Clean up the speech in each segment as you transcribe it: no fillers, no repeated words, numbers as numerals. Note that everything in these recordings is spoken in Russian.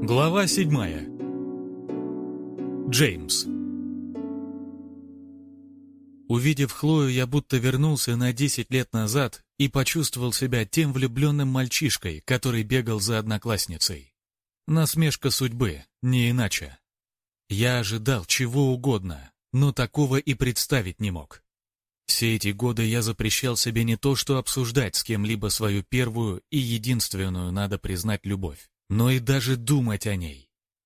Глава 7. Джеймс. Увидев Хлою, я будто вернулся на 10 лет назад и почувствовал себя тем влюбленным мальчишкой, который бегал за одноклассницей. Насмешка судьбы, не иначе. Я ожидал чего угодно, но такого и представить не мог. Все эти годы я запрещал себе не то что обсуждать с кем-либо свою первую и единственную, надо признать, любовь, но и даже думать о ней.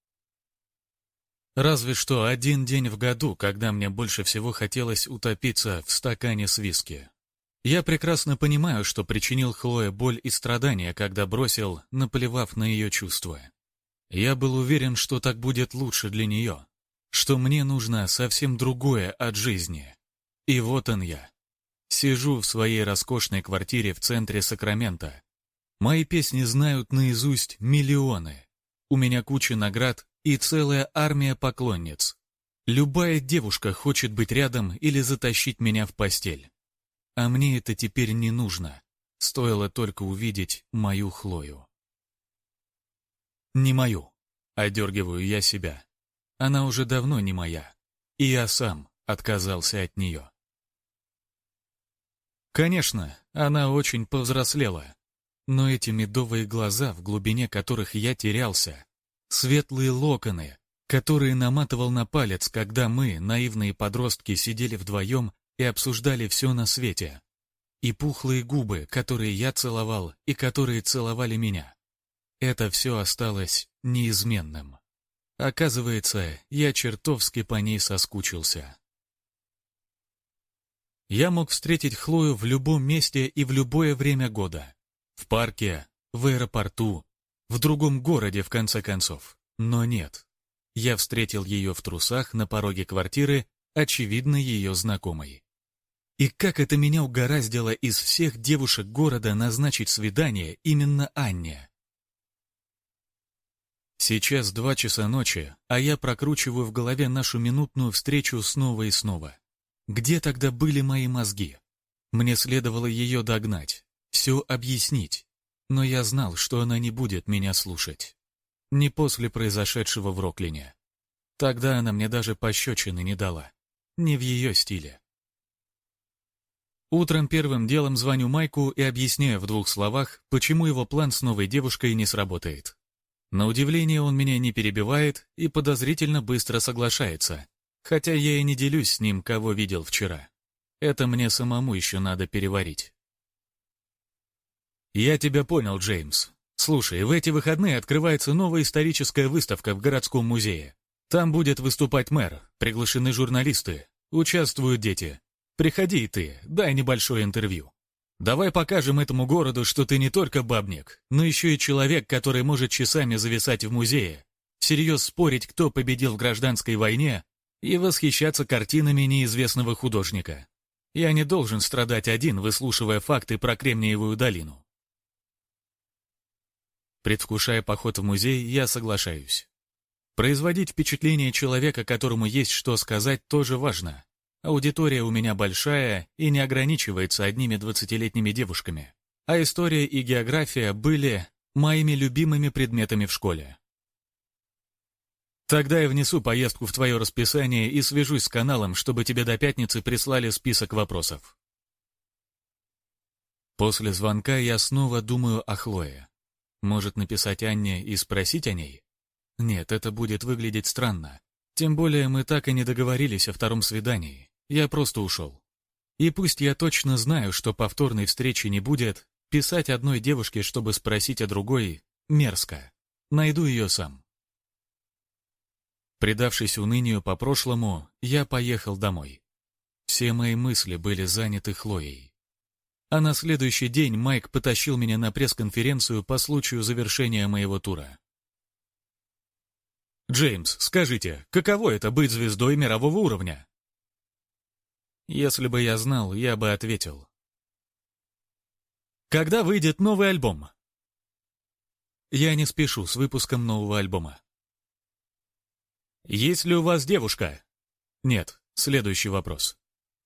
Разве что один день в году, когда мне больше всего хотелось утопиться в стакане с виски. Я прекрасно понимаю, что причинил Хлое боль и страдания, когда бросил, наплевав на ее чувства. Я был уверен, что так будет лучше для нее, что мне нужно совсем другое от жизни. И вот он я. Сижу в своей роскошной квартире в центре Сакрамента. Мои песни знают наизусть миллионы. У меня куча наград и целая армия поклонниц. Любая девушка хочет быть рядом или затащить меня в постель. А мне это теперь не нужно. Стоило только увидеть мою Хлою. Не мою. Одергиваю я себя. Она уже давно не моя. И я сам отказался от нее. Конечно, она очень повзрослела. Но эти медовые глаза, в глубине которых я терялся, светлые локоны, которые наматывал на палец, когда мы, наивные подростки, сидели вдвоем и обсуждали все на свете, и пухлые губы, которые я целовал и которые целовали меня. Это все осталось неизменным. Оказывается, я чертовски по ней соскучился. Я мог встретить Хлою в любом месте и в любое время года. В парке, в аэропорту, в другом городе, в конце концов. Но нет. Я встретил ее в трусах на пороге квартиры, очевидно, ее знакомой. И как это меня угораздило из всех девушек города назначить свидание именно Анне. Сейчас 2 часа ночи, а я прокручиваю в голове нашу минутную встречу снова и снова. Где тогда были мои мозги? Мне следовало ее догнать. Все объяснить, но я знал, что она не будет меня слушать. Не после произошедшего в Роклине. Тогда она мне даже пощечины не дала. Не в ее стиле. Утром первым делом звоню Майку и объясняю в 2 словах, почему его план с новой девушкой не сработает. На удивление он меня не перебивает и подозрительно быстро соглашается, хотя я и не делюсь с ним, кого видел вчера. Это мне самому еще надо переварить. «Я тебя понял, Джеймс. Слушай, в эти выходные открывается новая историческая выставка в городском музее. Там будет выступать мэр, приглашены журналисты, участвуют дети. Приходи и ты, дай небольшое интервью. Давай покажем этому городу, что ты не только бабник, но еще и человек, который может часами зависать в музее, всерьез спорить, кто победил в гражданской войне, и восхищаться картинами неизвестного художника. Я не должен страдать один, выслушивая факты про Кремниевую долину». Предвкушая поход в музей, я соглашаюсь. Производить впечатление человека, которому есть что сказать, тоже важно. Аудитория у меня большая и не ограничивается одними 20-летними девушками. А история и география были моими любимыми предметами в школе. Тогда я внесу поездку в твое расписание и свяжусь с каналом, чтобы тебе до пятницы прислали список вопросов. После звонка я снова думаю о Хлое. Может, написать Анне и спросить о ней? Нет, это будет выглядеть странно. Тем более мы так и не договорились о втором свидании. Я просто ушел. И пусть я точно знаю, что повторной встречи не будет, писать одной девушке, чтобы спросить о другой, мерзко. Найду ее сам. Предавшись унынию по прошлому, я поехал домой. Все мои мысли были заняты Хлоей. А на следующий день Майк потащил меня на пресс-конференцию по случаю завершения моего тура. «Джеймс, скажите, каково это быть звездой мирового уровня?» Если бы я знал, я бы ответил. «Когда выйдет новый альбом?» Я не спешу с выпуском нового альбома. «Есть ли у вас девушка?» Нет, следующий вопрос.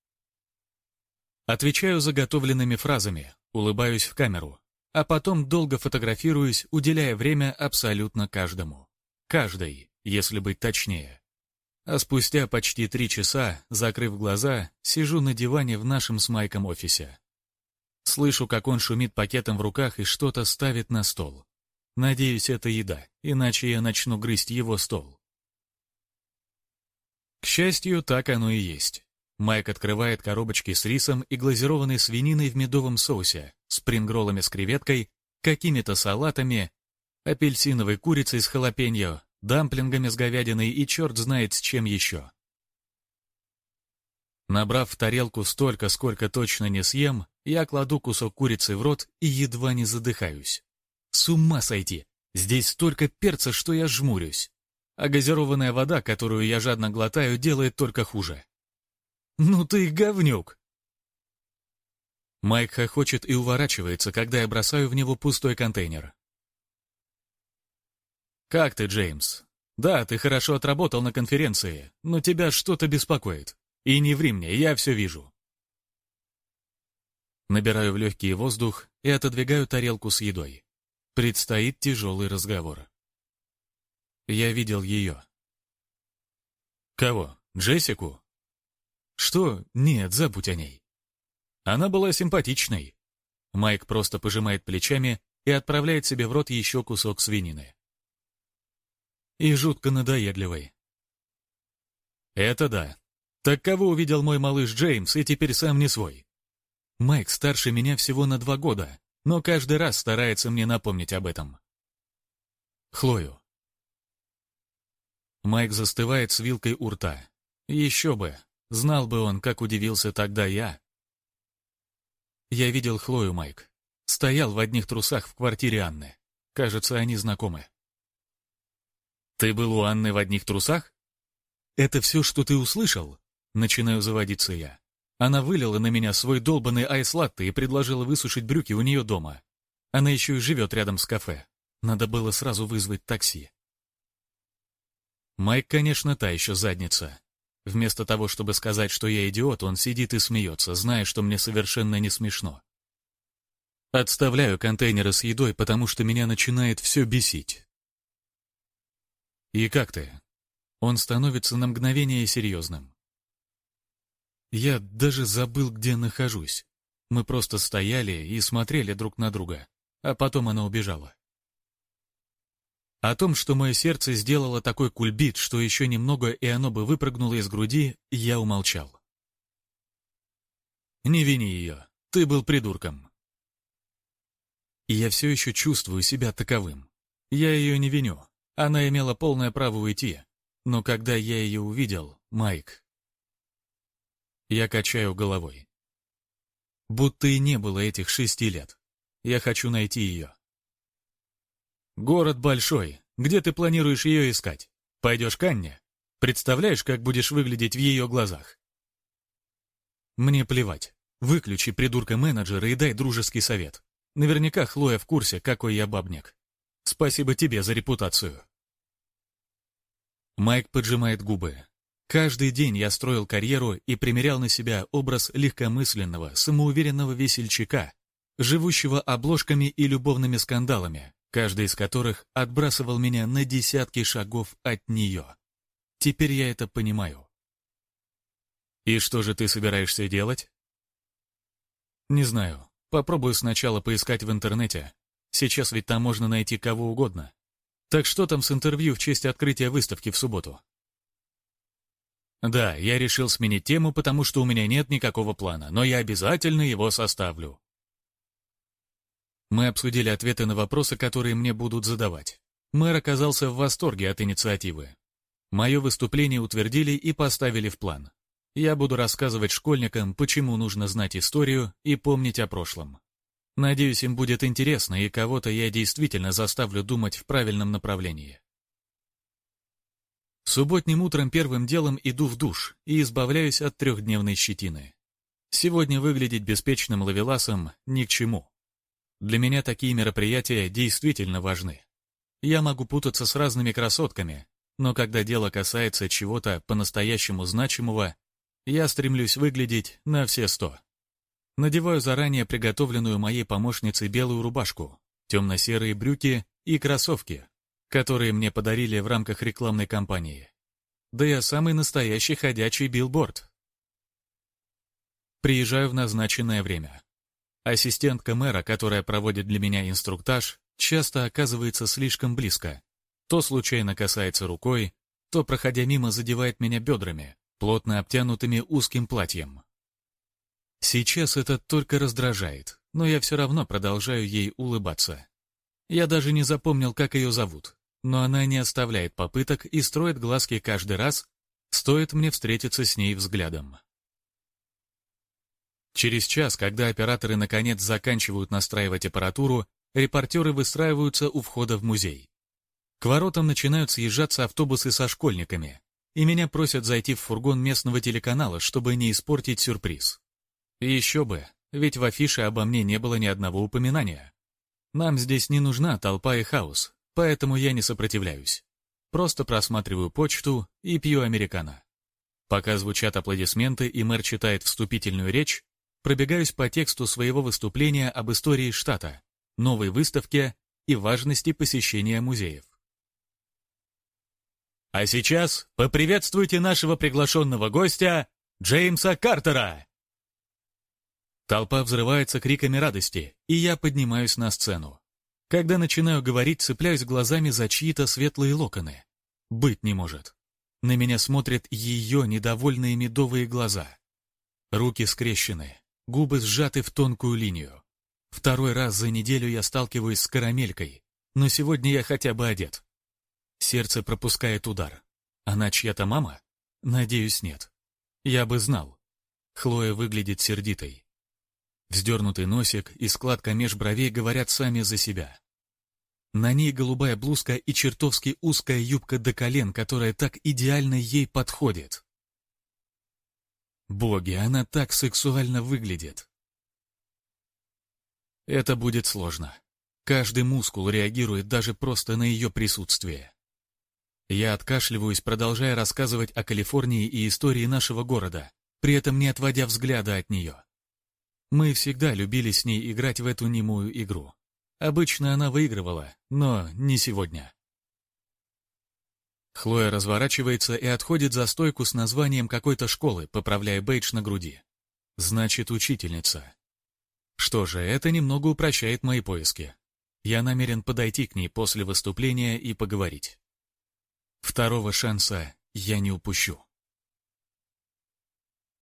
Отвечаю заготовленными фразами, улыбаюсь в камеру, а потом долго фотографируюсь, уделяя время абсолютно каждому. каждой, если быть точнее. А спустя почти 3 часа, закрыв глаза, сижу на диване в нашем с Майком офисе. Слышу, как он шумит пакетом в руках и что-то ставит на стол. Надеюсь, это еда, иначе я начну грызть его стол. К счастью, так оно и есть. Майк открывает коробочки с рисом и глазированной свининой в медовом соусе, спрингроллами с креветкой, какими-то салатами, апельсиновой курицей с халапеньо, дамплингами с говядиной и черт знает с чем еще. Набрав в тарелку столько, сколько точно не съем, я кладу кусок курицы в рот и едва не задыхаюсь. С ума сойти! Здесь столько перца, что я жмурюсь. А газированная вода, которую я жадно глотаю, делает только хуже. «Ну ты говнюк!» Майк хохочет и уворачивается, когда я бросаю в него пустой контейнер. «Как ты, Джеймс? Да, ты хорошо отработал на конференции, но тебя что-то беспокоит. И не ври мне, я все вижу». Набираю в легкий воздух и отодвигаю тарелку с едой. Предстоит тяжелый разговор. Я видел ее. Кого? Джессику? Что? Нет, забудь о ней. Она была симпатичной. Майк просто пожимает плечами и отправляет себе в рот еще кусок свинины. И жутко надоедливой. Это да. Так кого увидел мой малыш Джеймс и теперь сам не свой? Майк старше меня всего на 2 года, но каждый раз старается мне напомнить об этом. Хлою. Майк застывает с вилкой у рта. Еще бы, знал бы он, как удивился тогда я. Я видел Хлою, Майк. Стоял в одних трусах в квартире Анны. Кажется, они знакомы. Ты был у Анны в одних трусах? Это все, что ты услышал? Начинаю заводиться я. Она вылила на меня свой долбанный айс-латте и предложила высушить брюки у нее дома. Она еще и живет рядом с кафе. Надо было сразу вызвать такси. Майк, конечно, та еще задница. Вместо того, чтобы сказать, что я идиот, он сидит и смеется, зная, что мне совершенно не смешно. Отставляю контейнеры с едой, потому что меня начинает все бесить. «И как ты?» Он становится на мгновение серьезным. Я даже забыл, где нахожусь. Мы просто стояли и смотрели друг на друга, а потом она убежала. О том, что мое сердце сделало такой кульбит, что еще немного и оно бы выпрыгнуло из груди, я умолчал. «Не вини ее, ты был придурком». И я все еще чувствую себя таковым. Я ее не виню, она имела полное право уйти, но когда я ее увидел, Майк... Я качаю головой. Будто и не было этих 6 лет. Я хочу найти ее. Город большой. Где ты планируешь ее искать? Пойдешь к Анне? Представляешь, как будешь выглядеть в ее глазах? Мне плевать. Выключи придурка-менеджера и дай дружеский совет. Наверняка Хлоя в курсе, какой я бабник. Спасибо тебе за репутацию. Майк поджимает губы. Каждый день я строил карьеру и примерял на себя образ легкомысленного, самоуверенного весельчака, живущего обложками и любовными скандалами, каждый из которых отбрасывал меня на десятки шагов от нее. Теперь я это понимаю. И что же ты собираешься делать? Не знаю. Попробую сначала поискать в интернете. Сейчас ведь там можно найти кого угодно. Так что там с интервью в честь открытия выставки в субботу? Да, я решил сменить тему, потому что у меня нет никакого плана, но я обязательно его составлю. Мы обсудили ответы на вопросы, которые мне будут задавать. Мэр оказался в восторге от инициативы. Мое выступление утвердили и поставили в план. Я буду рассказывать школьникам, почему нужно знать историю и помнить о прошлом. Надеюсь, им будет интересно, и кого-то я действительно заставлю думать в правильном направлении. Субботним утром первым делом иду в душ и избавляюсь от 3-дневной щетины. Сегодня выглядеть беспечным ловеласом ни к чему. Для меня такие мероприятия действительно важны. Я могу путаться с разными красотками, но когда дело касается чего-то по-настоящему значимого, я стремлюсь выглядеть на все 100. Надеваю заранее приготовленную моей помощницей белую рубашку, темно-серые брюки и кроссовки. которые мне подарили в рамках рекламной кампании. Да я самый настоящий ходячий билборд. Приезжаю в назначенное время. Ассистентка мэра, которая проводит для меня инструктаж, часто оказывается слишком близко. То случайно касается рукой, то, проходя мимо, задевает меня бедрами, плотно обтянутыми узким платьем. Сейчас это только раздражает, но я все равно продолжаю ей улыбаться. Я даже не запомнил, как ее зовут, но она не оставляет попыток и строит глазки каждый раз, стоит мне встретиться с ней взглядом. Через час, когда операторы наконец заканчивают настраивать аппаратуру, репортеры выстраиваются у входа в музей. К воротам начинают съезжаться автобусы со школьниками, и меня просят зайти в фургон местного телеканала, чтобы не испортить сюрприз. И еще бы, ведь в афише обо мне не было ни одного упоминания. Нам здесь не нужна толпа и хаос, поэтому я не сопротивляюсь. Просто просматриваю почту и пью американо. Пока звучат аплодисменты и мэр читает вступительную речь, пробегаюсь по тексту своего выступления об истории штата, новой выставке и важности посещения музеев. А сейчас поприветствуйте нашего приглашенного гостя Джеймса Картера! Толпа взрывается криками радости, и я поднимаюсь на сцену. Когда начинаю говорить, цепляюсь глазами за чьи-то светлые локоны. Быть не может. На меня смотрят ее недовольные медовые глаза. Руки скрещены, губы сжаты в тонкую линию. Второй раз за неделю я сталкиваюсь с карамелькой, но сегодня я хотя бы одет. Сердце пропускает удар. Она чья-то мама? Надеюсь, нет. Я бы знал. Хлоя выглядит сердитой. Вздернутый носик и складка меж бровей говорят сами за себя. На ней голубая блузка и чертовски узкая юбка до колен, которая так идеально ей подходит. Боги, она так сексуально выглядит. Это будет сложно. Каждый мускул реагирует даже просто на ее присутствие. Я откашливаюсь, продолжая рассказывать о Калифорнии и истории нашего города, при этом не отводя взгляда от нее. Мы всегда любили с ней играть в эту немую игру. Обычно она выигрывала, но не сегодня. Хлоя разворачивается и отходит за стойку с названием какой-то школы, поправляя бейдж на груди. Значит, учительница. Что же, это немного упрощает мои поиски. Я намерен подойти к ней после выступления и поговорить. Второго шанса я не упущу.